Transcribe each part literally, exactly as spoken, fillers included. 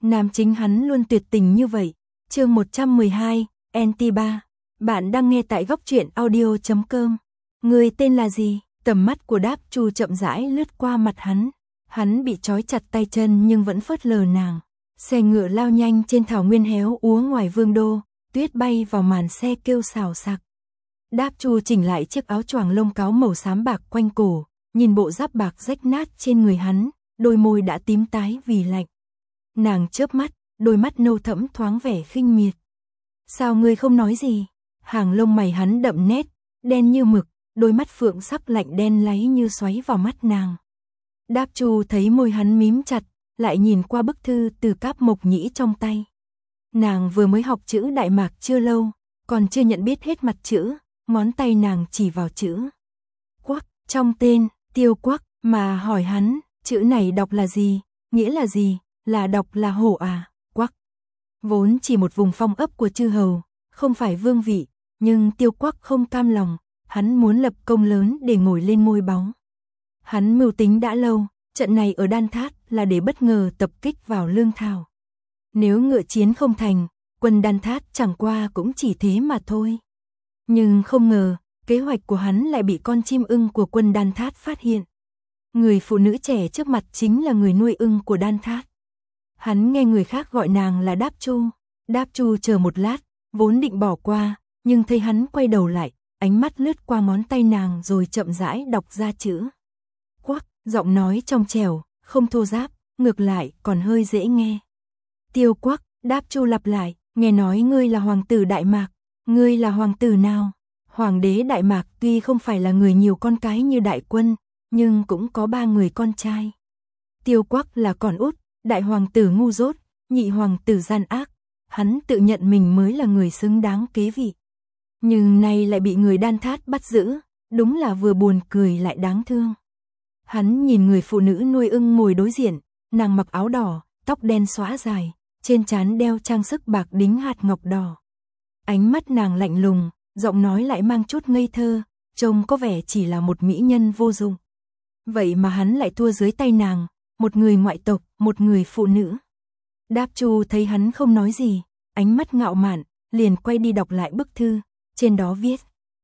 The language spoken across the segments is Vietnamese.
Nam chính hắn luôn tuyệt tình như vậy. Chương một trăm mười hai, en tê ba. Bạn đang nghe tại góc truyện audio chấm com. Người tên là gì? Tầm mắt của Đáp Chu chậm rãi lướt qua mặt hắn. Hắn bị trói chặt tay chân nhưng vẫn phớt lờ nàng. Xe ngựa lao nhanh trên thảo nguyên héo úa ngoài vương đô, tuyết bay vào màn xe kêu xào xạc. Đáp Chu chỉnh lại chiếc áo choàng lông cáo màu xám bạc quanh cổ, nhìn bộ giáp bạc rách nát trên người hắn, đôi môi đã tím tái vì lạnh. Nàng chớp mắt, đôi mắt nâu thẫm thoáng vẻ khinh miệt. Sao ngươi không nói gì? Hàng lông mày hắn đậm nét, đen như mực, đôi mắt phượng sắc lạnh đen láy như xoáy vào mắt nàng. Đáp Chu thấy môi hắn mím chặt, lại nhìn qua bức thư từ Cáp Mộc Nhĩ trong tay. Nàng vừa mới học chữ Đại Mạc chưa lâu, còn chưa nhận biết hết mặt chữ, ngón tay nàng chỉ vào chữ Quắc, trong tên, Tiêu Quắc, mà hỏi hắn, chữ này đọc là gì, nghĩa là gì, là đọc là hổ à, Quắc. Vốn chỉ một vùng phong ấp của chư hầu, không phải vương vị, nhưng Tiêu Quắc không cam lòng, hắn muốn lập công lớn để ngồi lên ngôi báu. Hắn mưu tính đã lâu, trận này ở Đan Thát là để bất ngờ tập kích vào Lương Thảo. Nếu ngựa chiến không thành, quân Đan Thát chẳng qua cũng chỉ thế mà thôi. Nhưng không ngờ, kế hoạch của hắn lại bị con chim ưng của quân Đan Thát phát hiện. Người phụ nữ trẻ trước mặt chính là người nuôi ưng của Đan Thát. Hắn nghe người khác gọi nàng là Đáp Chu. Đáp Chu chờ một lát, vốn định bỏ qua, nhưng thấy hắn quay đầu lại, ánh mắt lướt qua ngón tay nàng rồi chậm rãi đọc ra chữ Quắc, giọng nói trong trẻo, không thô ráp, ngược lại còn hơi dễ nghe. Tiêu Quắc, Đáp Chu lặp lại, nghe nói ngươi là hoàng tử Đại Mạc, ngươi là hoàng tử nào? Hoàng đế Đại Mạc tuy không phải là người nhiều con cái như Đại Quân, nhưng cũng có ba người con trai. Tiêu Quắc là con út, đại hoàng tử ngu dốt, nhị hoàng tử gian ác, hắn tự nhận mình mới là người xứng đáng kế vị. Nhưng nay lại bị người Đan Thát bắt giữ, đúng là vừa buồn cười lại đáng thương. Hắn nhìn người phụ nữ nuôi ưng ngồi đối diện, nàng mặc áo đỏ, tóc đen xõa dài, trên trán đeo trang sức bạc đính hạt ngọc đỏ. Ánh mắt nàng lạnh lùng, giọng nói lại mang chút ngây thơ, trông có vẻ chỉ là một mỹ nhân vô dụng. Vậy mà hắn lại thua dưới tay nàng, một người ngoại tộc, một người phụ nữ. Đáp Chu thấy hắn không nói gì, ánh mắt ngạo mạn, liền quay đi đọc lại bức thư, trên đó viết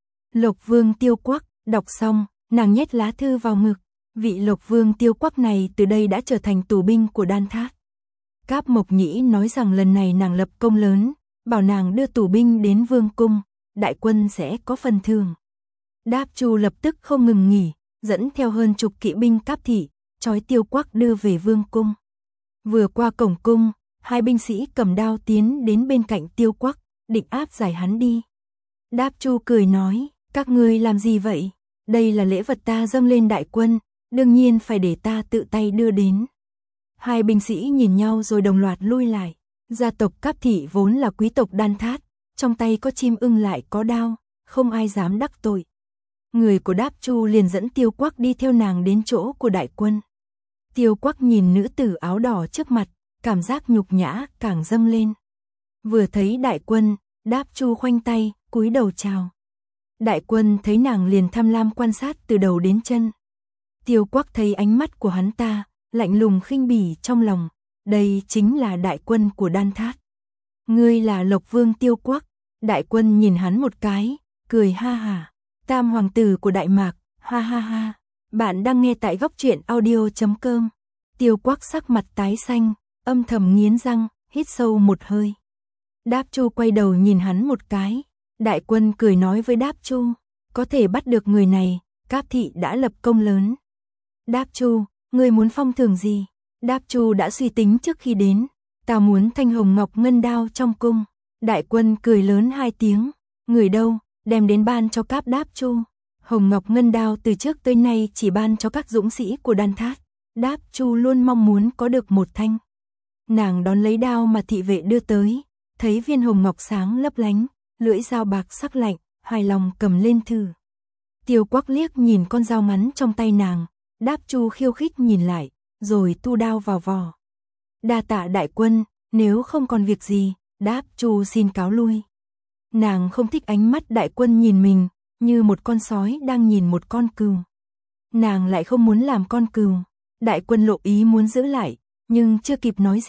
Lộc Vương Tiêu Quắc. Đọc xong, nàng nhét lá thư vào ngực. Vị Lộc Vương Tiêu Quắc này từ đây đã trở thành tù binh của Đan Thát. Cáp Mộc Nhĩ nói rằng lần này nàng lập công lớn, bảo nàng đưa tù binh đến vương cung, Đại Quân sẽ có phần thưởng. Đáp Chu lập tức không ngừng nghỉ, dẫn theo hơn chục kỵ binh Cáp thị, trói Tiêu Quắc đưa về vương cung. Vừa qua cổng cung, hai binh sĩ cầm đao tiến đến bên cạnh Tiêu Quắc, định áp giải hắn đi. Đáp Chu cười nói, các ngươi làm gì vậy? Đây là lễ vật ta dâng lên Đại Quân, đương nhiên phải để ta tự tay đưa đến. Hai binh sĩ nhìn nhau rồi đồng loạt lui lại. Gia tộc Cáp thị vốn là quý tộc Đan Thát, trong tay có chim ưng lại có đao, không ai dám đắc tội. Người của Đáp Chu liền dẫn Tiêu Quắc đi theo nàng đến chỗ của Đại Quân. Tiêu Quắc nhìn nữ tử áo đỏ trước mặt, cảm giác nhục nhã càng dâng lên. Vừa thấy Đại Quân, Đáp Chu khoanh tay, cúi đầu chào. Đại Quân thấy nàng liền tham lam quan sát từ đầu đến chân. Tiêu Quắc thấy ánh mắt của hắn ta, lạnh lùng khinh bỉ trong lòng, đây chính là Đại Quân của Đan Thát. Ngươi là Lộc Vương Tiêu Quắc. Đại Quân nhìn hắn một cái, cười ha hả. Tam hoàng tử của Đại Mạc, ha ha ha. Bạn đang nghe tại góc truyện audio chấm com. Tiêu Quắc sắc mặt tái xanh, âm thầm nghiến răng, hít sâu một hơi. Đáp Chu quay đầu nhìn hắn một cái. Đại Quân cười nói với Đáp Chu, có thể bắt được người này, Cáp thị đã lập công lớn. Đáp Chu, ngươi muốn phong thưởng gì? Đáp Chu đã suy tính trước khi đến, ta muốn thanh hồng ngọc ngân đao trong cung. Đại Quân cười lớn hai tiếng, người đâu, đem đến ban cho Cáp. Đáp Chu, hồng ngọc ngân đao từ trước tới nay chỉ ban cho các dũng sĩ của Đan Thát. Đáp Chu luôn mong muốn có được một thanh. Nàng đón lấy đao mà thị vệ đưa tới, thấy viên hồng ngọc sáng lấp lánh, lưỡi dao bạc sắc lạnh, hài lòng cầm lên thử. Tiêu Quắc liếc nhìn con dao ngắn trong tay nàng, Đáp Chu khiêu khích nhìn lại, rồi tu đao vào vỏ. Đa tạ Đại Quân, nếu không còn việc gì, Đáp Chu xin cáo lui. Nàng không thích ánh mắt Đại Quân nhìn mình, như một con sói đang nhìn một con cừu. Nàng lại không muốn làm con cừu. Đại Quân lộ ý muốn giữ lại, nhưng chưa kịp nói gì,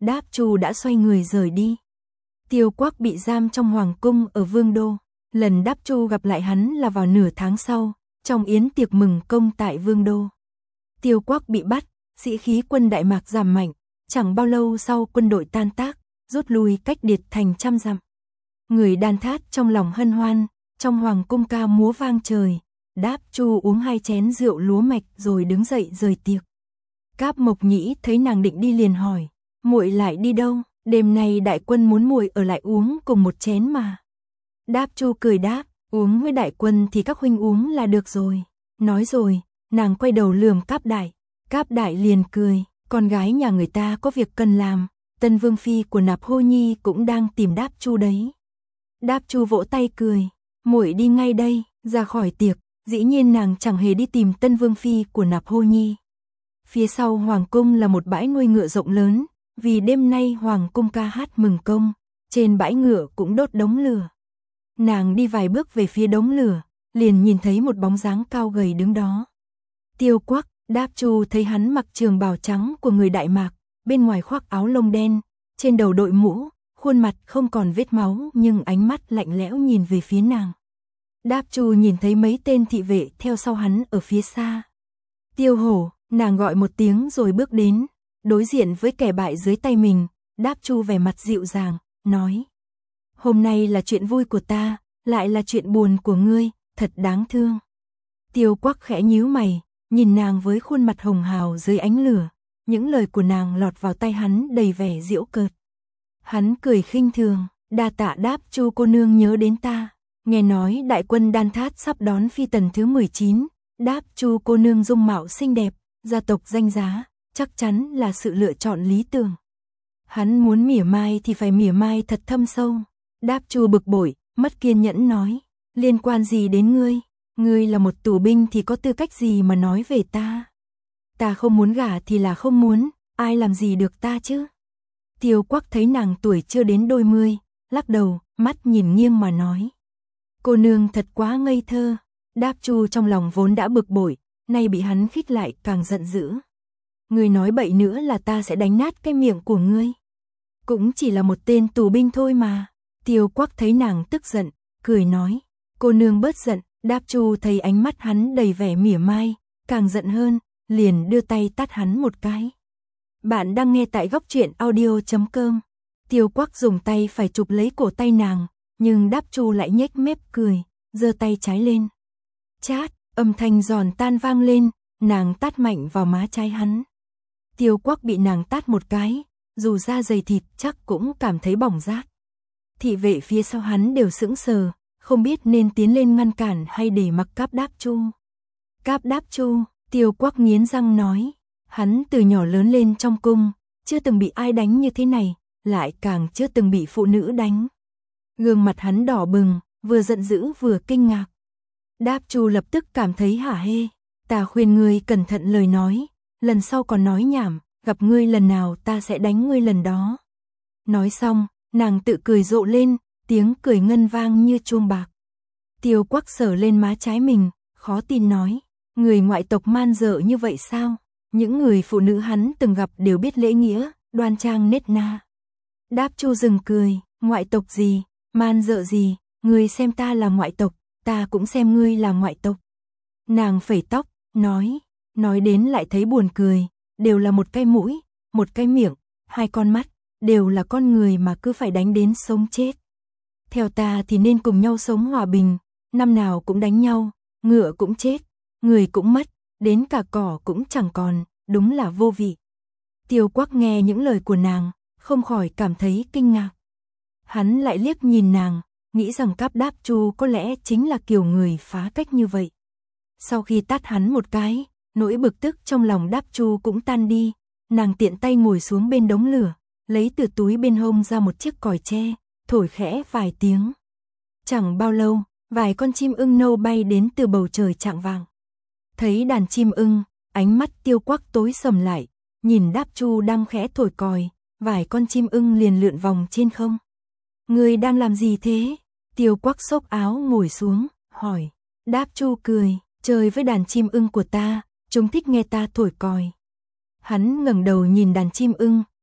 Đáp Chu đã xoay người rời đi. Tiêu Quắc bị giam trong hoàng cung ở Vương Đô. Lần Đáp Chu gặp lại hắn là vào nửa tháng sau, trong yến tiệc mừng công tại Vương Đô. Tiêu Quắc bị bắt, sĩ khí quân Đại Mạc giảm mạnh, chẳng bao lâu sau quân đội tan tác, rút lui cách Điệt thành trăm dặm. Người Đan Thát trong lòng hân hoan, trong hoàng cung ca múa vang trời. Đáp Chu uống hai chén rượu lúa mạch rồi đứng dậy rời tiệc. Cáp Mộc Nhĩ thấy nàng định đi liền hỏi, muội lại đi đâu? Đêm nay đại quân muốn muội ở lại uống cùng một chén mà. Đáp Chu cười đáp, uống với đại quân thì các huynh uống là được rồi. Nói rồi, nàng quay đầu lườm Cáp Đại. Cáp Đại liền cười, con gái nhà người ta có việc cần làm, Tân Vương phi của Nạp Hô Nhi cũng đang tìm Đáp Chu đấy. Đáp Chu vỗ tay cười, muội đi ngay đây. Ra khỏi tiệc, dĩ nhiên nàng chẳng hề đi tìm Tân Vương phi của Nạp Hô Nhi. Phía sau hoàng cung là một bãi nuôi ngựa rộng lớn, vì đêm nay hoàng cung ca hát mừng công, trên bãi ngựa cũng đốt đống lửa. Nàng đi vài bước về phía đống lửa, liền nhìn thấy một bóng dáng cao gầy đứng đó. Tiêu Quắc. Đáp Chu thấy hắn mặc trường bào trắng của người Đại Mạc, bên ngoài khoác áo lông đen, trên đầu đội mũ, khuôn mặt không còn vết máu nhưng ánh mắt lạnh lẽo nhìn về phía nàng. Đáp Chu nhìn thấy mấy tên thị vệ theo sau hắn ở phía xa. Tiêu Hổ, nàng gọi một tiếng rồi bước đến, đối diện với kẻ bại dưới tay mình. Đáp Chu vẻ mặt dịu dàng, nói: hôm nay là chuyện vui của ta, lại là chuyện buồn của ngươi, thật đáng thương. Tiêu Quắc khẽ nhíu mày, nhìn nàng với khuôn mặt hồng hào dưới ánh lửa, những lời của nàng lọt vào tai hắn đầy vẻ giễu cợt. Hắn cười khinh thường, đa tạ Đáp Chu cô nương nhớ đến ta, nghe nói đại quân Đan Thát sắp đón phi tần thứ mười chín, Đáp Chu cô nương dung mạo xinh đẹp, gia tộc danh giá, chắc chắn là sự lựa chọn lý tưởng. Hắn muốn mỉa mai thì phải mỉa mai thật thâm sâu. Đáp Chu bực bội, mất kiên nhẫn nói, liên quan gì đến ngươi? Ngươi là một tù binh thì có tư cách gì mà nói về ta? Ta không muốn gả thì là không muốn, ai làm gì được ta chứ? Tiêu Quắc thấy nàng tuổi chưa đến đôi mươi, lắc đầu, mắt nhìn nghiêng mà nói. Cô nương thật quá ngây thơ. Đáp Chu trong lòng vốn đã bực bội, nay bị hắn khích lại càng giận dữ. Ngươi nói bậy nữa là ta sẽ đánh nát cái miệng của ngươi. Cũng chỉ là một tên tù binh thôi mà. Tiêu Quắc thấy nàng tức giận, cười nói, cô nương bớt giận. Đáp Chu thấy ánh mắt hắn đầy vẻ mỉa mai, càng giận hơn, liền đưa tay tát hắn một cái. Bạn đang nghe tại góc truyện audio chấm com. Tiêu Quắc dùng tay phải chụp lấy cổ tay nàng, nhưng Đáp Chu lại nhếch mép cười, giơ tay trái lên. Chát, âm thanh giòn tan vang lên, nàng tát mạnh vào má trái hắn. Tiêu Quắc bị nàng tát một cái, dù da dày thịt chắc cũng cảm thấy bỏng rát. Thị vệ phía sau hắn đều sững sờ, không biết nên tiến lên ngăn cản hay để mặc Cáp Đáp Chu. Cáp Đáp Chu, Tiêu Quắc nghiến răng nói, hắn từ nhỏ lớn lên trong cung, chưa từng bị ai đánh như thế này, lại càng chưa từng bị phụ nữ đánh. Gương mặt hắn đỏ bừng, vừa giận dữ vừa kinh ngạc. Đáp Chu lập tức cảm thấy hả hê, ta khuyên ngươi cẩn thận lời nói, lần sau còn nói nhảm, gặp ngươi lần nào ta sẽ đánh ngươi lần đó. Nói xong, nàng tự cười rộ lên, tiếng cười ngân vang như chuông bạc. Tiêu Quắc sờ lên má trái mình, khó tin nói, người ngoại tộc man dợ như vậy sao? Những người phụ nữ hắn từng gặp đều biết lễ nghĩa, đoan trang nết na. Đáp Chu dừng cười, ngoại tộc gì, man dợ gì, ngươi xem ta là ngoại tộc, ta cũng xem ngươi là ngoại tộc. Nàng phẩy tóc, nói, nói đến lại thấy buồn cười, đều là một cái mũi, một cái miệng, hai con mắt, đều là con người mà cứ phải đánh đến sống chết. Theo ta thì nên cùng nhau sống hòa bình, năm nào cũng đánh nhau, ngựa cũng chết, người cũng mất, đến cả cỏ cũng chẳng còn, đúng là vô vị. Tiêu Quắc nghe những lời của nàng, không khỏi cảm thấy kinh ngạc. Hắn lại liếc nhìn nàng, nghĩ rằng Cáp Đáp Chu có lẽ chính là kiểu người phá cách như vậy. Sau khi tát hắn một cái, nỗi bực tức trong lòng Đáp Chu cũng tan đi, nàng tiện tay ngồi xuống bên đống lửa, lấy từ túi bên hông ra một chiếc còi tre, thổi khẽ vài tiếng. Chẳng bao lâu, vài con chim ưng nâu bay đến từ bầu trời chạng vàng. Thấy đàn chim ưng, ánh mắt Tiêu Quắc tối sầm lại, nhìn Đáp Chu đang khẽ thổi còi, vài con chim ưng liền lượn vòng trên không. Ngươi đang làm gì thế? Tiêu Quắc xốc áo ngồi xuống, hỏi. Đáp Chu cười, chơi với đàn chim ưng của ta, chúng thích nghe ta thổi còi. Hắn ngẩng đầu nhìn đàn chim ưng,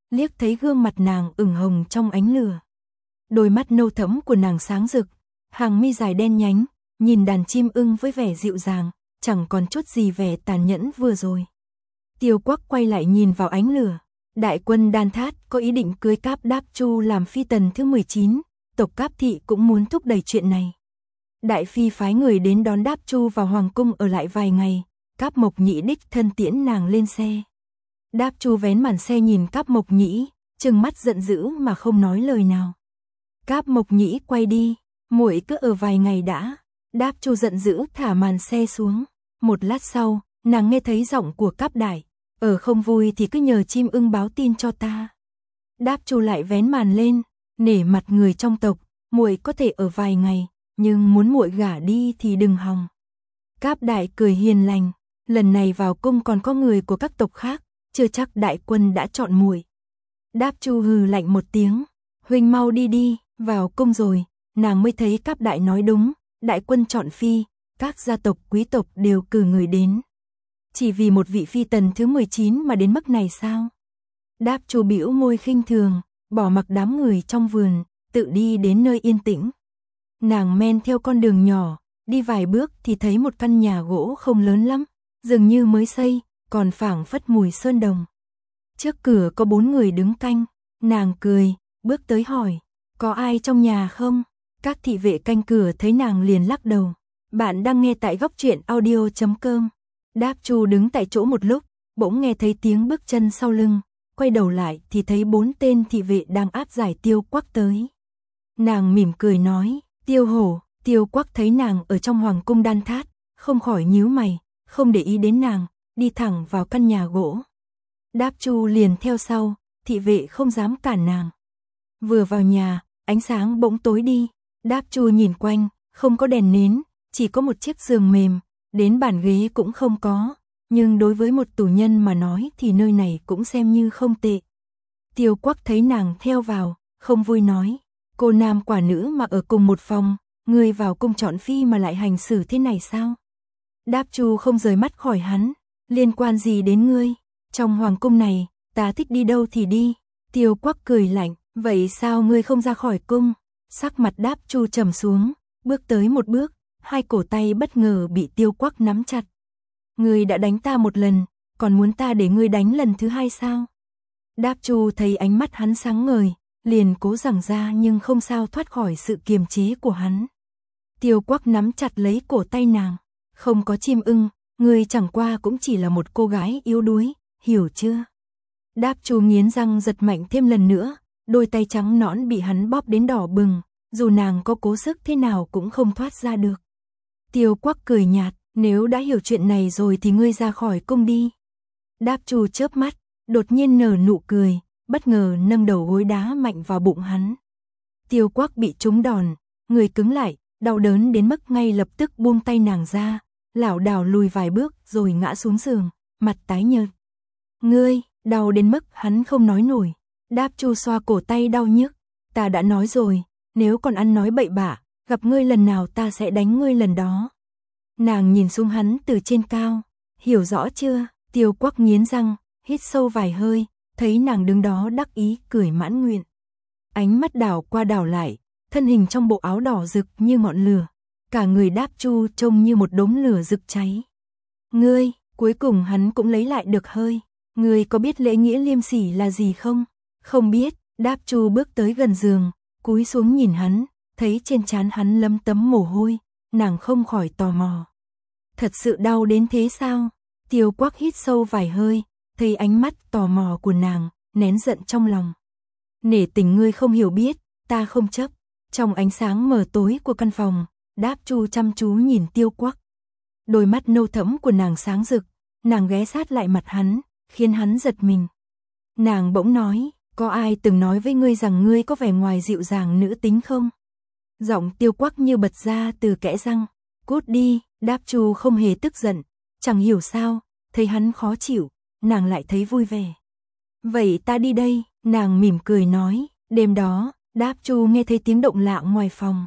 liếc thấy gương mặt nàng ửng hồng trong ánh lửa. Đôi mắt nâu thẫm của nàng sáng rực, hàng mi dài đen nhánh, nhìn đàn chim ưng với vẻ dịu dàng, chẳng còn chút gì vẻ tàn nhẫn vừa rồi. Tiêu Quắc quay lại nhìn vào ánh lửa. Đại quân Đan Thát có ý định cưới Cáp Đáp Chu làm phi tần thứ mười chín, tộc Cáp thị cũng muốn thúc đẩy chuyện này. Đại phi phái người đến đón Đáp Chu vào hoàng cung ở lại vài ngày, Cáp Mộc Nhĩ đích thân tiễn nàng lên xe. Đáp Chu vén màn xe nhìn Cáp Mộc Nhĩ, trừng mắt giận dữ mà không nói lời nào. Cáp Mộc Nhĩ quay đi, muội cứ ở vài ngày đã. Đáp Chu giận dữ thả màn xe xuống. Một lát sau, nàng nghe thấy giọng của Cáp Đại, ở không vui thì cứ nhờ chim ưng báo tin cho ta. Đáp Chu lại vén màn lên, nể mặt người trong tộc, muội có thể ở vài ngày, nhưng muốn muội gả đi thì đừng hòng. Cáp Đại cười hiền lành, lần này vào cung còn có người của các tộc khác, chưa chắc đại quân đã chọn muội. Đáp Chu hừ lạnh một tiếng, huynh mau đi đi. Vào cung rồi, nàng mới thấy Cáp Đại nói đúng, đại quân chọn phi, các gia tộc quý tộc đều cử người đến. Chỉ vì một vị phi tần thứ mười chín mà đến mức này sao? Đáp Chu bĩu môi khinh thường, bỏ mặc đám người trong vườn, tự đi đến nơi yên tĩnh. Nàng men theo con đường nhỏ, đi vài bước thì thấy một căn nhà gỗ không lớn lắm, dường như mới xây, còn phảng phất mùi sơn đồng. Trước cửa có bốn người đứng canh, nàng cười, bước tới hỏi, có ai trong nhà không? Các thị vệ canh cửa thấy nàng liền lắc đầu. Bạn đang nghe tại góc truyện audio chấm com. Đáp Chu đứng tại chỗ một lúc, bỗng nghe thấy tiếng bước chân sau lưng, quay đầu lại thì thấy bốn tên thị vệ đang áp giải Tiêu Quắc tới. Nàng mỉm cười nói, Tiêu Hổ. Tiêu Quắc thấy nàng ở trong hoàng cung Đan Thát, không khỏi nhíu mày, không để ý đến nàng, đi thẳng vào căn nhà gỗ. Đáp Chu liền theo sau, thị vệ không dám cản nàng. Vừa vào nhà, ánh sáng bỗng tối đi, Đáp Chu nhìn quanh, không có đèn nến, chỉ có một chiếc giường mềm, đến bàn ghế cũng không có, nhưng đối với một tù nhân mà nói thì nơi này cũng xem như không tệ. Tiêu Quắc thấy nàng theo vào, không vui nói, cô nam quả nữ mà ở cùng một phòng, người vào cung chọn phi mà lại hành xử thế này sao? Đáp Chu không rời mắt khỏi hắn, liên quan gì đến ngươi, trong hoàng cung này, ta thích đi đâu thì đi. Tiêu Quắc cười lạnh, vậy sao ngươi không ra khỏi cung? Sắc mặt Đáp Chu trầm xuống, bước tới một bước, hai cổ tay bất ngờ bị Tiêu Quắc nắm chặt. Ngươi đã đánh ta một lần, còn muốn ta để ngươi đánh lần thứ hai sao? Đáp Chu thấy ánh mắt hắn sáng ngời, liền cố giằng ra nhưng không sao thoát khỏi sự kiềm chế của hắn. Tiêu Quắc nắm chặt lấy cổ tay nàng, không có chim ưng, ngươi chẳng qua cũng chỉ là một cô gái yếu đuối, hiểu chưa? Đáp Chu nghiến răng giật mạnh thêm lần nữa, đôi tay trắng nõn bị hắn bóp đến đỏ bừng, dù nàng có cố sức thế nào cũng không thoát ra được. Tiêu Quắc cười nhạt, nếu đã hiểu chuyện này rồi thì ngươi ra khỏi cung đi. Đáp Chu chớp mắt, đột nhiên nở nụ cười, bất ngờ nâng đầu gối đá mạnh vào bụng hắn. Tiêu Quắc bị trúng đòn, người cứng lại, đau đớn đến mức ngay lập tức buông tay nàng ra, lảo đảo lùi vài bước rồi ngã xuống giường, mặt tái nhợt. Ngươi, đau đến mức hắn không nói nổi. Đáp Chu xoa cổ tay đau nhức, ta đã nói rồi, nếu còn ăn nói bậy bạ, gặp ngươi lần nào ta sẽ đánh ngươi lần đó. Nàng nhìn xuống hắn từ trên cao, hiểu rõ chưa? Tiêu Quắc nghiến răng, hít sâu vài hơi, thấy nàng đứng đó đắc ý cười mãn nguyện. Ánh mắt đảo qua đảo lại, thân hình trong bộ áo đỏ rực như ngọn lửa, cả người Đáp Chu trông như một đống lửa rực cháy. Ngươi, cuối cùng hắn cũng lấy lại được hơi, ngươi có biết lễ nghĩa liêm sỉ là gì không? Không biết. Đáp Chu bước tới gần giường, cúi xuống nhìn hắn, thấy trên trán hắn lấm tấm mồ hôi, nàng không khỏi tò mò. Thật sự đau đến thế sao? Tiêu Quắc hít sâu vài hơi, thấy ánh mắt tò mò của nàng, nén giận trong lòng. Nể tình ngươi không hiểu biết, ta không chấp. Trong ánh sáng mờ tối của căn phòng, Đáp Chu chăm chú nhìn Tiêu Quắc. Đôi mắt nâu thẫm của nàng sáng rực, nàng ghé sát lại mặt hắn, khiến hắn giật mình. Nàng bỗng nói, có ai từng nói với ngươi rằng ngươi có vẻ ngoài dịu dàng nữ tính không? Giọng Tiêu Quắc như bật ra từ kẽ răng. Cút đi. Đáp Chu không hề tức giận, chẳng hiểu sao, thấy hắn khó chịu, nàng lại thấy vui vẻ. Vậy ta đi đây, nàng mỉm cười nói. Đêm đó, Đáp Chu nghe thấy tiếng động lạ ngoài phòng.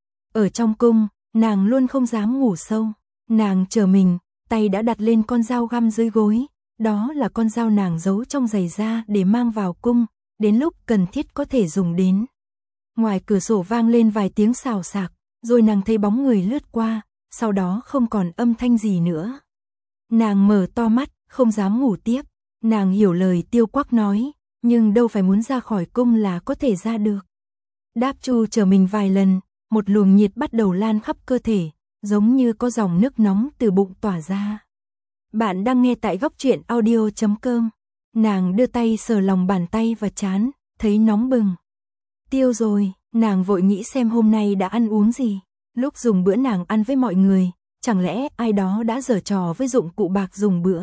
Ở trong cung, nàng luôn không dám ngủ sâu. Nàng chờ mình, tay đã đặt lên con dao găm dưới gối, đó là con dao nàng giấu trong giày da để mang vào cung, đến lúc cần thiết có thể dùng đến. Ngoài cửa sổ vang lên vài tiếng xào xạc, rồi nàng thấy bóng người lướt qua, sau đó không còn âm thanh gì nữa. Nàng mở to mắt, không dám ngủ tiếp, nàng hiểu lời Tiêu Quắc nói, nhưng đâu phải muốn ra khỏi cung là có thể ra được. Đáp Chu trở mình vài lần, một luồng nhiệt bắt đầu lan khắp cơ thể, giống như có dòng nước nóng từ bụng tỏa ra. Bạn đang nghe tại góc truyện audio chấm com. Nàng đưa tay sờ lòng bàn tay và trán, thấy nóng bừng. Tiêu rồi, nàng vội nghĩ xem hôm nay đã ăn uống gì. Lúc dùng bữa nàng ăn với mọi người, chẳng lẽ ai đó đã giở trò với dụng cụ bạc dùng bữa.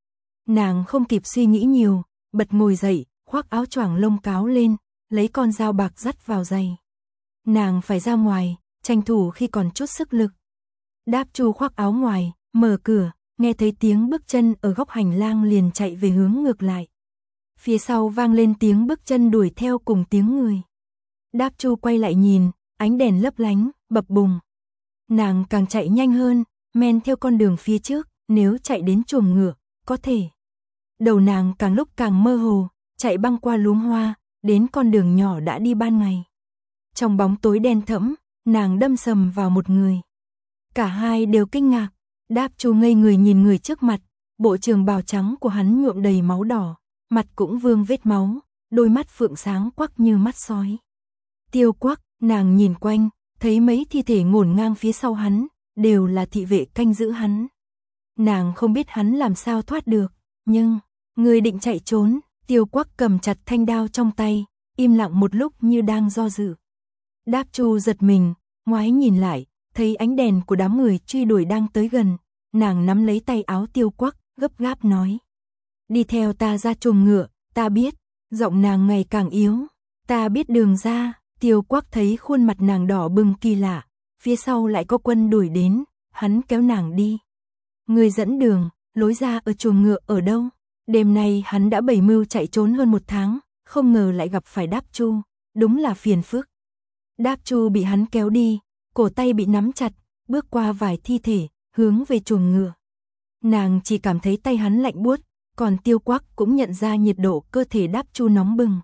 Nàng không kịp suy nghĩ nhiều, bật ngồi dậy, khoác áo choàng lông cáo lên, lấy con dao bạc dắt vào giày. Nàng phải ra ngoài, tranh thủ khi còn chút sức lực. Đáp Chu khoác áo ngoài, mở cửa, nghe thấy tiếng bước chân ở góc hành lang liền chạy về hướng ngược lại. Phía sau vang lên tiếng bước chân đuổi theo cùng tiếng người. Đáp Chu quay lại nhìn, ánh đèn lấp lánh, bập bùng. Nàng càng chạy nhanh hơn, men theo con đường phía trước, nếu chạy đến chuồng ngựa, có thể. Đầu nàng càng lúc càng mơ hồ, chạy băng qua luống hoa, đến con đường nhỏ đã đi ban ngày. Trong bóng tối đen thẫm, nàng đâm sầm vào một người. Cả hai đều kinh ngạc, Đáp Chu ngây người nhìn người trước mặt, bộ trường bào trắng của hắn nhuộm đầy máu đỏ, mặt cũng vương vết máu, đôi mắt phượng sáng quắc như mắt sói. Tiêu Quắc, nàng nhìn quanh, thấy mấy thi thể ngổn ngang phía sau hắn, đều là thị vệ canh giữ hắn. Nàng không biết hắn làm sao thoát được, nhưng, người định chạy trốn, Tiêu Quắc cầm chặt thanh đao trong tay, im lặng một lúc như đang do dự. Đáp Chu giật mình, ngoái nhìn lại, thấy ánh đèn của đám người truy đuổi đang tới gần, nàng nắm lấy tay áo Tiêu Quắc, gấp gáp nói. Đi theo ta ra chuồng ngựa, ta biết, giọng nàng ngày càng yếu, ta biết đường ra. Tiêu Quắc thấy khuôn mặt nàng đỏ bừng kỳ lạ, phía sau lại có quân đuổi đến, hắn kéo nàng đi. Người dẫn đường, lối ra ở chuồng ngựa ở đâu? Đêm nay hắn đã bày mưu chạy trốn hơn một tháng, không ngờ lại gặp phải Đáp Chu, đúng là phiền phức. Đáp Chu bị hắn kéo đi, cổ tay bị nắm chặt, bước qua vài thi thể, hướng về chuồng ngựa. Nàng chỉ cảm thấy tay hắn lạnh buốt, còn Tiêu Quắc cũng nhận ra nhiệt độ cơ thể Đáp Chu nóng bừng.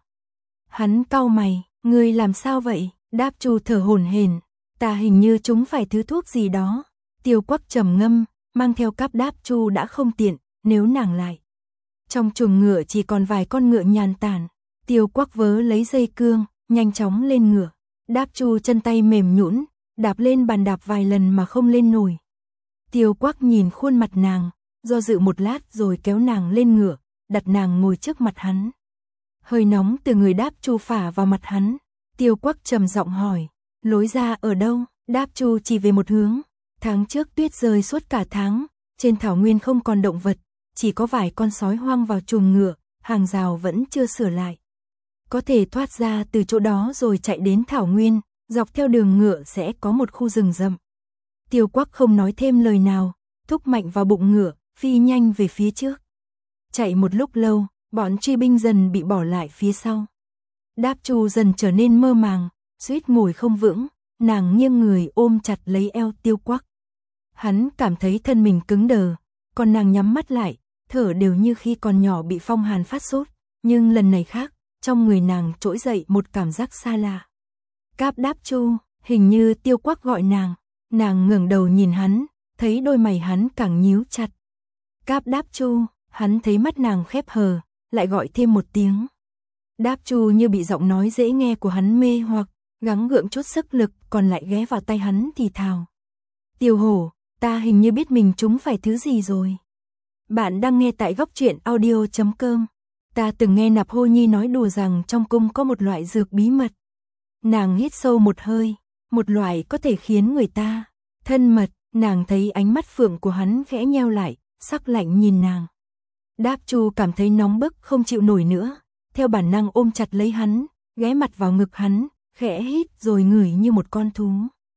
Hắn cau mày, ngươi làm sao vậy? Đáp Chu thở hổn hển, ta hình như chúng phải thứ thuốc gì đó. Tiêu Quắc trầm ngâm, mang theo cáp Đáp Chu đã không tiện, nếu nàng lại. Trong chuồng ngựa chỉ còn vài con ngựa nhàn tản, Tiêu Quắc vớ lấy dây cương, nhanh chóng lên ngựa. Đáp Chu chân tay mềm nhũn, đạp lên bàn đạp vài lần mà không lên nổi. Tiêu Quắc nhìn khuôn mặt nàng, do dự một lát rồi kéo nàng lên ngựa, đặt nàng ngồi trước mặt hắn. Hơi nóng từ người Đáp Chu phả vào mặt hắn, Tiêu Quắc trầm giọng hỏi, lối ra ở đâu? Đáp Chu chỉ về một hướng, tháng trước tuyết rơi suốt cả tháng, trên thảo nguyên không còn động vật, chỉ có vài con sói hoang vào chuồng ngựa, hàng rào vẫn chưa sửa lại. Có thể thoát ra từ chỗ đó rồi chạy đến thảo nguyên, dọc theo đường ngựa sẽ có một khu rừng rậm. Tiêu Quắc không nói thêm lời nào, thúc mạnh vào bụng ngựa, phi nhanh về phía trước. Chạy một lúc lâu, bọn truy binh dần bị bỏ lại phía sau. Đáp Chu dần trở nên mơ màng, suýt ngồi không vững, nàng nghiêng người ôm chặt lấy eo Tiêu Quắc. Hắn cảm thấy thân mình cứng đờ, còn nàng nhắm mắt lại, thở đều như khi còn nhỏ bị phong hàn phát sốt, nhưng lần này khác, trong người nàng trỗi dậy một cảm giác xa lạ. Cáp Đáp Chu, hình như Tiêu Quắc gọi nàng, nàng ngẩng đầu nhìn hắn, thấy đôi mày hắn càng nhíu chặt. Cáp Đáp Chu, hắn thấy mắt nàng khép hờ, lại gọi thêm một tiếng. Đáp Chu như bị giọng nói dễ nghe của hắn mê hoặc, gắng gượng chút sức lực còn lại ghé vào tay hắn thì thào. Tiêu Hổ, ta hình như biết mình trúng phải thứ gì rồi. Bạn đang nghe tại góc truyện audio chấm com. Ta từng nghe Nạp Hô Nhi nói đùa rằng trong cung có một loại dược bí mật. Nàng hít sâu một hơi, một loại có thể khiến người ta thân mật, nàng thấy ánh mắt phượng của hắn khẽ nheo lại, sắc lạnh nhìn nàng. Đáp Chu cảm thấy nóng bức không chịu nổi nữa, theo bản năng ôm chặt lấy hắn, ghé mặt vào ngực hắn, khẽ hít rồi ngửi như một con thú.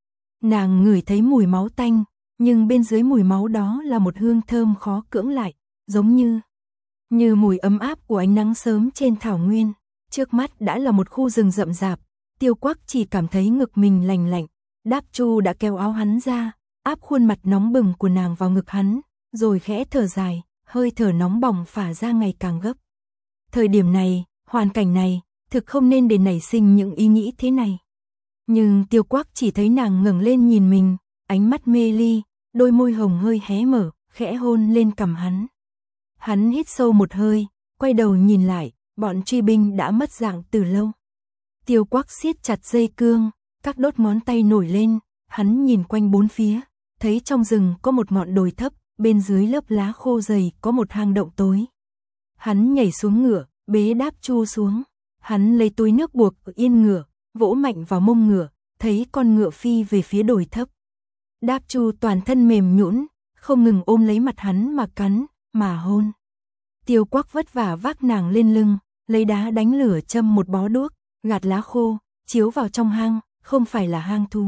Nàng ngửi thấy mùi máu tanh, nhưng bên dưới mùi máu đó là một hương thơm khó cưỡng lại, giống như như mùi ấm áp của ánh nắng sớm trên thảo nguyên. Trước mắt đã là một khu rừng rậm rạp, Tiêu Quắc chỉ cảm thấy ngực mình lành lạnh. Đáp Chu đã kéo áo hắn ra, áp khuôn mặt nóng bừng của nàng vào ngực hắn, rồi khẽ thở dài, hơi thở nóng bỏng phả ra ngày càng gấp. Thời điểm này, hoàn cảnh này, thực không nên để nảy sinh những ý nghĩ thế này. Nhưng Tiêu Quắc chỉ thấy nàng ngẩng lên nhìn mình, ánh mắt mê ly, đôi môi hồng hơi hé mở, khẽ hôn lên cằm hắn. Hắn hít sâu một hơi, quay đầu nhìn lại, bọn truy binh đã mất dạng từ lâu. Tiêu Quắc siết chặt dây cương, các đốt ngón tay nổi lên, hắn nhìn quanh bốn phía, thấy trong rừng có một ngọn đồi thấp, bên dưới lớp lá khô dày có một hang động tối. Hắn nhảy xuống ngựa, bế Đáp Chu xuống, hắn lấy túi nước buộc ở yên ngựa, vỗ mạnh vào mông ngựa, thấy con ngựa phi về phía đồi thấp. Đáp Chu toàn thân mềm nhũn, không ngừng ôm lấy mặt hắn mà cắn, mà hôn. Tiêu Quắc vất vả vác nàng lên lưng, lấy đá đánh lửa châm một bó đuốc, gạt lá khô, chiếu vào trong hang, không phải là hang thú.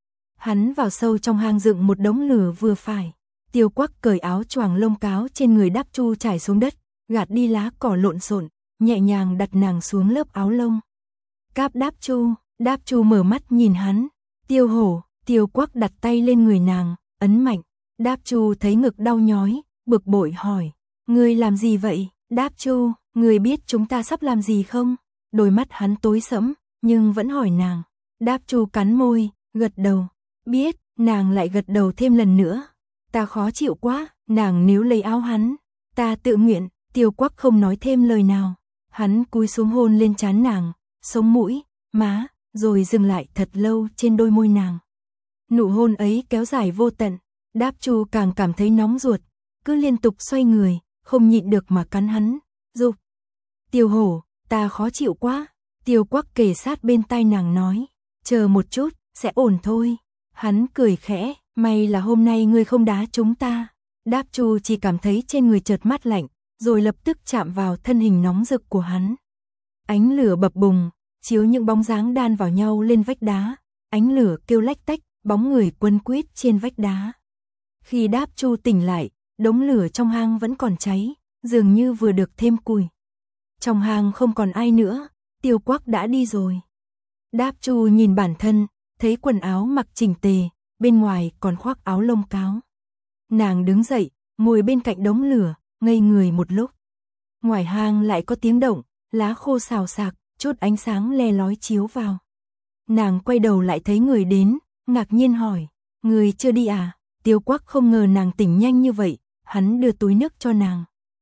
Hắn vào sâu trong hang dựng một đống lửa vừa phải. Tiêu Quắc cởi áo choàng lông cáo trên người Đáp Chu trải xuống đất, gạt đi lá cỏ lộn xộn, nhẹ nhàng đặt nàng xuống lớp áo lông. Cáp Đáp Chu, Đáp Chu mở mắt nhìn hắn. Tiêu Hổ, Tiêu Quắc đặt tay lên người nàng, ấn mạnh. Đáp Chu thấy ngực đau nhói, bực bội hỏi, ngươi làm gì vậy? Đáp Chu, ngươi biết chúng ta sắp làm gì không? Đôi mắt hắn tối sẫm, nhưng vẫn hỏi nàng. Đáp Chu cắn môi, gật đầu. Biết, nàng lại gật đầu thêm lần nữa. Ta khó chịu quá, nàng níu lấy áo hắn. Ta tự nguyện. Tiêu Quắc không nói thêm lời nào. Hắn cúi xuống hôn lên trán nàng, sống mũi, má, rồi dừng lại thật lâu trên đôi môi nàng. Nụ hôn ấy kéo dài vô tận. Đáp Chu càng cảm thấy nóng ruột, cứ liên tục xoay người, không nhịn được mà cắn hắn, dục. Tiêu Hổ, ta khó chịu quá. Tiêu Quắc kề sát bên tai nàng nói, chờ một chút, sẽ ổn thôi. Hắn cười khẽ, may là hôm nay ngươi không đá chúng ta. Đáp Chu chỉ cảm thấy trên người chợt mát lạnh, rồi lập tức chạm vào thân hình nóng rực của hắn. Ánh lửa bập bùng, chiếu những bóng dáng đan vào nhau lên vách đá. Ánh lửa kêu lách tách, bóng người quấn quýt trên vách đá. Khi Đáp Chu tỉnh lại, đống lửa trong hang vẫn còn cháy, dường như vừa được thêm củi. Trong hang không còn ai nữa, Tiêu Quắc đã đi rồi. Đáp Chu nhìn bản thân, thấy quần áo mặc chỉnh tề, bên ngoài còn khoác áo lông cáo. Nàng đứng dậy, ngồi bên cạnh đống lửa, ngây người một lúc. Ngoài hang lại có tiếng động, lá khô xào xạc, chút ánh sáng le lói chiếu vào. Nàng quay đầu lại thấy người đến, ngạc nhiên hỏi, người chưa đi à? Tiêu Quắc không ngờ nàng tỉnh nhanh như vậy, hắn đưa túi nước cho nàng.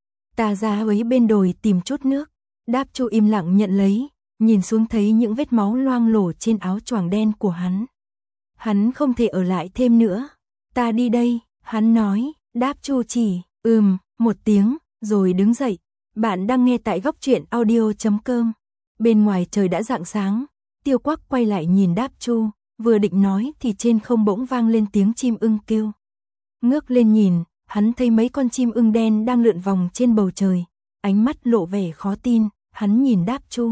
Ta ra ấy bên đồi tìm chút nước. Đáp Chu im lặng nhận lấy, nhìn xuống thấy những vết máu loang lổ trên áo choàng đen của hắn. Hắn không thể ở lại thêm nữa. Ta đi đây, hắn nói. Đáp Chu chỉ, ừm, một tiếng, rồi đứng dậy. Bạn đang nghe tại góc truyện audio chấm com. Bên ngoài trời đã rạng sáng, Tiêu Quắc quay lại nhìn Đáp Chu, vừa định nói thì trên không bỗng vang lên tiếng chim ưng kêu. Ngước lên nhìn, hắn thấy mấy con chim ưng đen đang lượn vòng trên bầu trời, ánh mắt lộ vẻ khó tin, hắn nhìn Đáp Chu.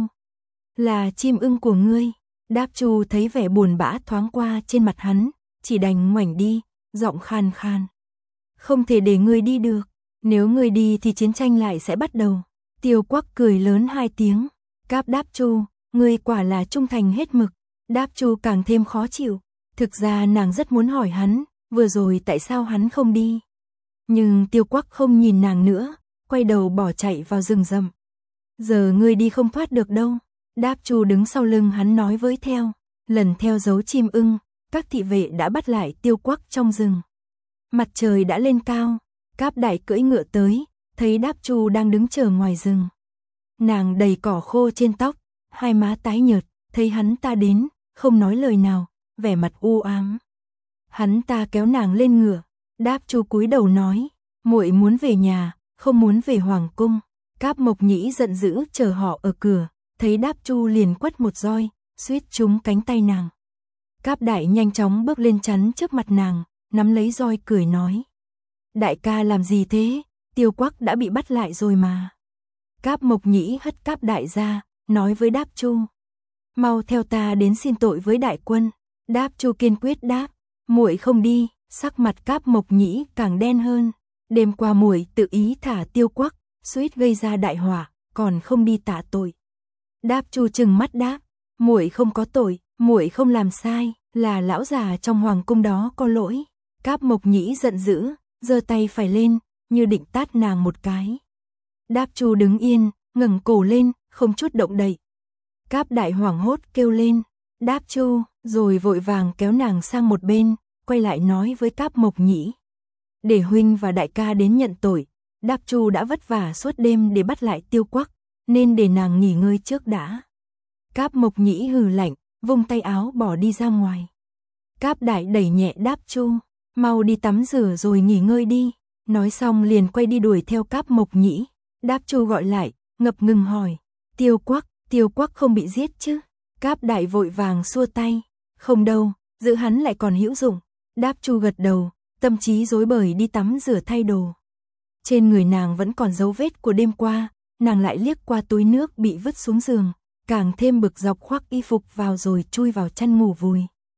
Là chim ưng của ngươi. Đáp Chu thấy vẻ buồn bã thoáng qua trên mặt hắn, chỉ đành ngoảnh đi, giọng khan khan. Không thể để ngươi đi được, nếu ngươi đi thì chiến tranh lại sẽ bắt đầu. Tiêu Quắc cười lớn hai tiếng, cáp Đáp Chu, ngươi quả là trung thành hết mực. Đáp Chu càng thêm khó chịu, thực ra nàng rất muốn hỏi hắn, vừa rồi tại sao hắn không đi. Nhưng Tiêu Quắc không nhìn nàng nữa, quay đầu bỏ chạy vào rừng rậm. Giờ ngươi đi không thoát được đâu. Đáp Chu đứng sau lưng hắn nói với theo, lần theo dấu chim ưng, các thị vệ đã bắt lại Tiêu Quắc trong rừng. Mặt trời đã lên cao, Cáp Đại cưỡi ngựa tới, thấy Đáp Chu đang đứng chờ ngoài rừng. Nàng đầy cỏ khô trên tóc, hai má tái nhợt, thấy hắn ta đến, không nói lời nào, vẻ mặt u ám. Hắn ta kéo nàng lên ngựa, Đáp Chu cúi đầu nói, muội muốn về nhà, không muốn về hoàng cung. Cáp Mộc Nhĩ giận dữ chờ họ ở cửa, thấy Đáp Chu liền quất một roi, suýt trúng cánh tay nàng. Cáp Đại nhanh chóng bước lên chắn trước mặt nàng, nắm lấy roi cười nói. Đại ca làm gì thế? Tiêu Quắc đã bị bắt lại rồi mà. Cáp Mộc Nhĩ hất Cáp Đại ra, nói với Đáp Chu. Mau theo ta đến xin tội với đại quân. Đáp Chu kiên quyết đáp, muội không đi. Sắc mặt Cáp Mộc Nhĩ càng đen hơn. Đêm qua muội tự ý thả Tiêu Quắc, suýt gây ra đại họa, còn không đi tạ tội. Đáp Chu trừng mắt đáp, muội không có tội, muội không làm sai, là lão già trong hoàng cung đó có lỗi. Cáp Mộc Nhĩ giận dữ, giơ tay phải lên, như định tát nàng một cái. Đáp Chu đứng yên, ngẩng cổ lên, không chút động đậy. Cáp Đại hoảng hốt kêu lên, Đáp Chu, rồi vội vàng kéo nàng sang một bên, quay lại nói với Cáp Mộc Nhĩ. Để huynh và đại ca đến nhận tội, Đáp Chu đã vất vả suốt đêm để bắt lại Tiêu Quắc, nên để nàng nghỉ ngơi trước đã. Cáp Mộc Nhĩ hừ lạnh, vung tay áo bỏ đi ra ngoài. Cáp Đại đẩy nhẹ Đáp Chu, mau đi tắm rửa rồi nghỉ ngơi đi. Nói xong liền quay đi đuổi theo Cáp Mộc Nhĩ. Đáp Chu gọi lại, ngập ngừng hỏi, Tiêu Quắc, Tiêu Quắc không bị giết chứ? Cáp Đại vội vàng xua tay, không đâu, giữ hắn lại còn hữu dụng. Đáp Chu gật đầu, tâm trí rối bời đi tắm rửa thay đồ. Trên người nàng vẫn còn dấu vết của đêm qua, nàng lại liếc qua túi nước bị vứt xuống giường, càng thêm bực dọc khoác y phục vào rồi chui vào chăn ngủ vùi.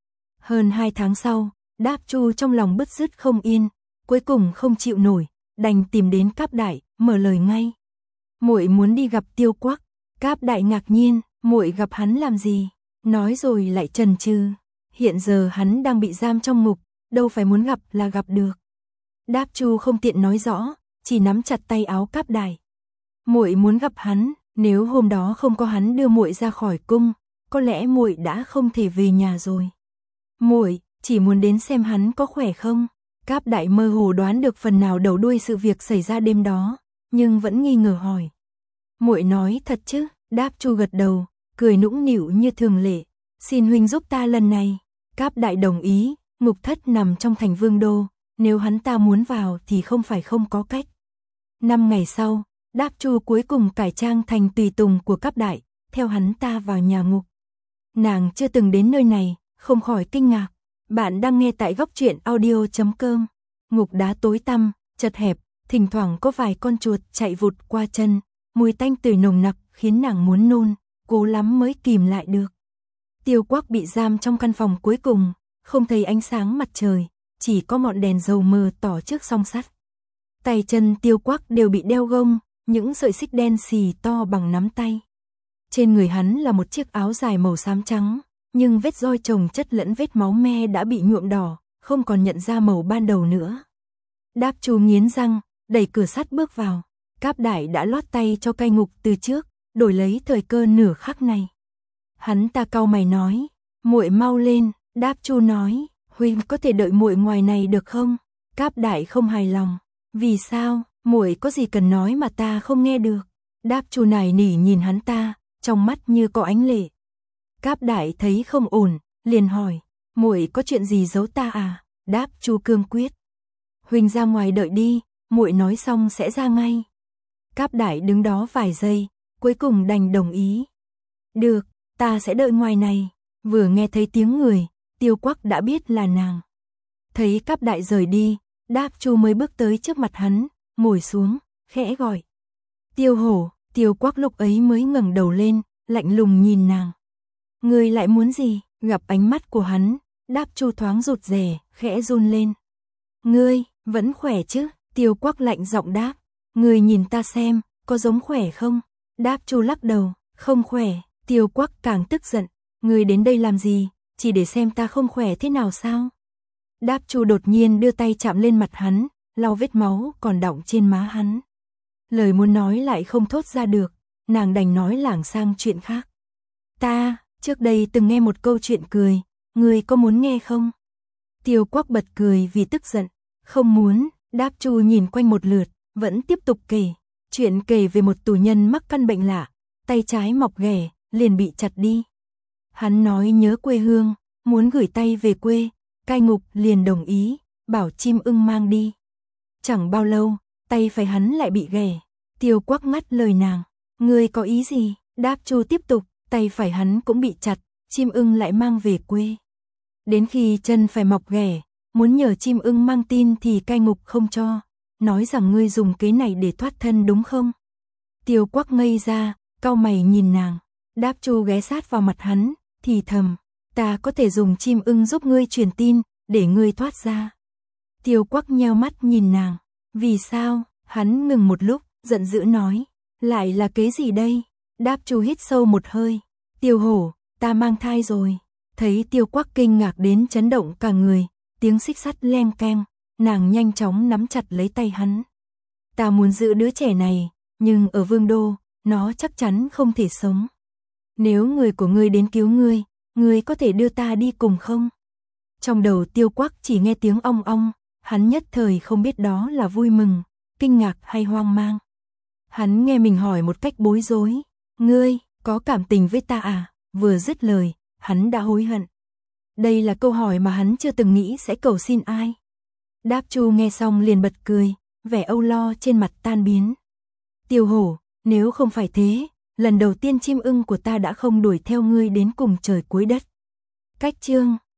Hơn hai tháng sau, Đáp Chu trong lòng bứt rứt không yên, cuối cùng không chịu nổi, đành tìm đến Cáp Đại, mở lời ngay. Muội muốn đi gặp Tiêu Quắc. Cáp Đại ngạc nhiên, muội gặp hắn làm gì? Nói rồi lại chần chừ, hiện giờ hắn đang bị giam trong ngục, đâu phải muốn gặp là gặp được. Đáp Chu không tiện nói rõ, chỉ nắm chặt tay áo Cáp Đại. Muội muốn gặp hắn, nếu hôm đó không có hắn đưa muội ra khỏi cung, có lẽ muội đã không thể về nhà rồi. Muội chỉ muốn đến xem hắn có khỏe không? Cáp Đại mơ hồ đoán được phần nào đầu đuôi sự việc xảy ra đêm đó, nhưng vẫn nghi ngờ hỏi. Muội nói thật chứ? Đáp Chu gật đầu, cười nũng nịu như thường lệ. Xin huynh giúp ta lần này. Cáp Đại đồng ý, ngục thất nằm trong thành Vương Đô, nếu hắn ta muốn vào thì không phải không có cách. Năm ngày sau, Đáp Chu cuối cùng cải trang thành tùy tùng của Cáp Đại, theo hắn ta vào nhà ngục. Nàng chưa từng đến nơi này, không khỏi kinh ngạc. Bạn đang nghe tại góc truyện audio chấm com. Ngục đá tối tăm, chật hẹp, thỉnh thoảng có vài con chuột chạy vụt qua chân, mùi tanh tưởi nồng nặc khiến nàng muốn nôn, cố lắm mới kìm lại được. Tiêu Quắc bị giam trong căn phòng cuối cùng, không thấy ánh sáng mặt trời, chỉ có ngọn đèn dầu mờ tỏ trước song sắt. Tay chân Tiêu Quắc đều bị đeo gông, những sợi xích đen xì to bằng nắm tay. Trên người hắn là một chiếc áo dài màu xám trắng, nhưng vết roi chồng chất lẫn vết máu me đã bị nhuộm đỏ, không còn nhận ra màu ban đầu nữa. Đáp Chu nghiến răng, đẩy cửa sắt bước vào. Cáp Đại đã lót tay cho cai ngục từ trước, đổi lấy thời cơ nửa khắc này. Hắn ta cau mày nói, muội mau lên. Đáp Chu nói, huynh có thể đợi muội ngoài này được không? Cáp Đại không hài lòng, vì sao? Muội có gì cần nói mà ta không nghe được? Đáp Chu nài nỉ nhìn hắn ta, trong mắt như có ánh lệ. Cáp Đại thấy không ổn, liền hỏi, muội có chuyện gì giấu ta à? Đáp Chu cương quyết, huynh ra ngoài đợi đi, muội nói xong sẽ ra ngay. Cáp Đại đứng đó vài giây, cuối cùng đành đồng ý. Được, ta sẽ đợi ngoài này. Vừa nghe thấy tiếng người, Tiêu Quắc đã biết là nàng. Thấy Cáp Đại rời đi, Đáp Chu mới bước tới trước mặt hắn, ngồi xuống, khẽ gọi. Tiêu Hổ. Tiêu Quắc lúc ấy mới ngẩng đầu lên, lạnh lùng nhìn nàng. Ngươi lại muốn gì? Gặp ánh mắt của hắn, Đáp Chu thoáng rụt rè, khẽ run lên. Ngươi, vẫn khỏe chứ? Tiêu Quắc lạnh giọng đáp. Ngươi nhìn ta xem, có giống khỏe không? Đáp Chu lắc đầu, không khỏe. Tiêu Quắc càng tức giận. Ngươi đến đây làm gì? Chỉ để xem ta không khỏe thế nào sao? Đáp Chu đột nhiên đưa tay chạm lên mặt hắn, lau vết máu còn đọng trên má hắn. Lời muốn nói lại không thốt ra được, nàng đành nói lảng sang chuyện khác. Ta, trước đây từng nghe một câu chuyện cười, ngươi có muốn nghe không? Tiêu Quắc bật cười vì tức giận, không muốn. Đáp Chu nhìn quanh một lượt, vẫn tiếp tục kể. Chuyện kể về một tù nhân mắc căn bệnh lạ, tay trái mọc ghẻ, liền bị chặt đi. Hắn nói nhớ quê hương, muốn gửi tay về quê, cai ngục liền đồng ý, bảo chim ưng mang đi. Chẳng bao lâu, tay phải hắn lại bị ghẻ. Tiêu Quắc ngắt lời nàng, ngươi có ý gì? Đáp Chu tiếp tục, tay phải hắn cũng bị chặt, chim ưng lại mang về quê. Đến khi chân phải mọc ghẻ, muốn nhờ chim ưng mang tin thì cai ngục không cho, nói rằng ngươi dùng kế này để thoát thân đúng không? Tiêu Quắc ngây ra, cau mày nhìn nàng. Đáp Chu ghé sát vào mặt hắn, thì thầm, ta có thể dùng chim ưng giúp ngươi truyền tin, để ngươi thoát ra. Tiêu Quắc nheo mắt nhìn nàng, vì sao? Hắn ngừng một lúc, giận dữ nói, lại là kế gì đây? Đáp Chu hít sâu một hơi, Tiêu Hổ, ta mang thai rồi. Thấy Tiêu Quắc kinh ngạc đến chấn động cả người, tiếng xích sắt leng keng, nàng nhanh chóng nắm chặt lấy tay hắn. Ta muốn giữ đứa trẻ này, nhưng ở Vương Đô, nó chắc chắn không thể sống. Nếu người của ngươi đến cứu ngươi, ngươi có thể đưa ta đi cùng không? Trong đầu Tiêu Quắc chỉ nghe tiếng ong ong, hắn nhất thời không biết đó là vui mừng, kinh ngạc hay hoang mang. Hắn nghe mình hỏi một cách bối rối, ngươi, có cảm tình với ta à? Vừa dứt lời, hắn đã hối hận. Đây là câu hỏi mà hắn chưa từng nghĩ sẽ cầu xin ai. Đáp Chu nghe xong liền bật cười, vẻ âu lo trên mặt tan biến. Tiêu Hổ, nếu không phải thế, lần đầu tiên chim ưng của ta đã không đuổi theo ngươi đến cùng trời cuối đất. Cách chương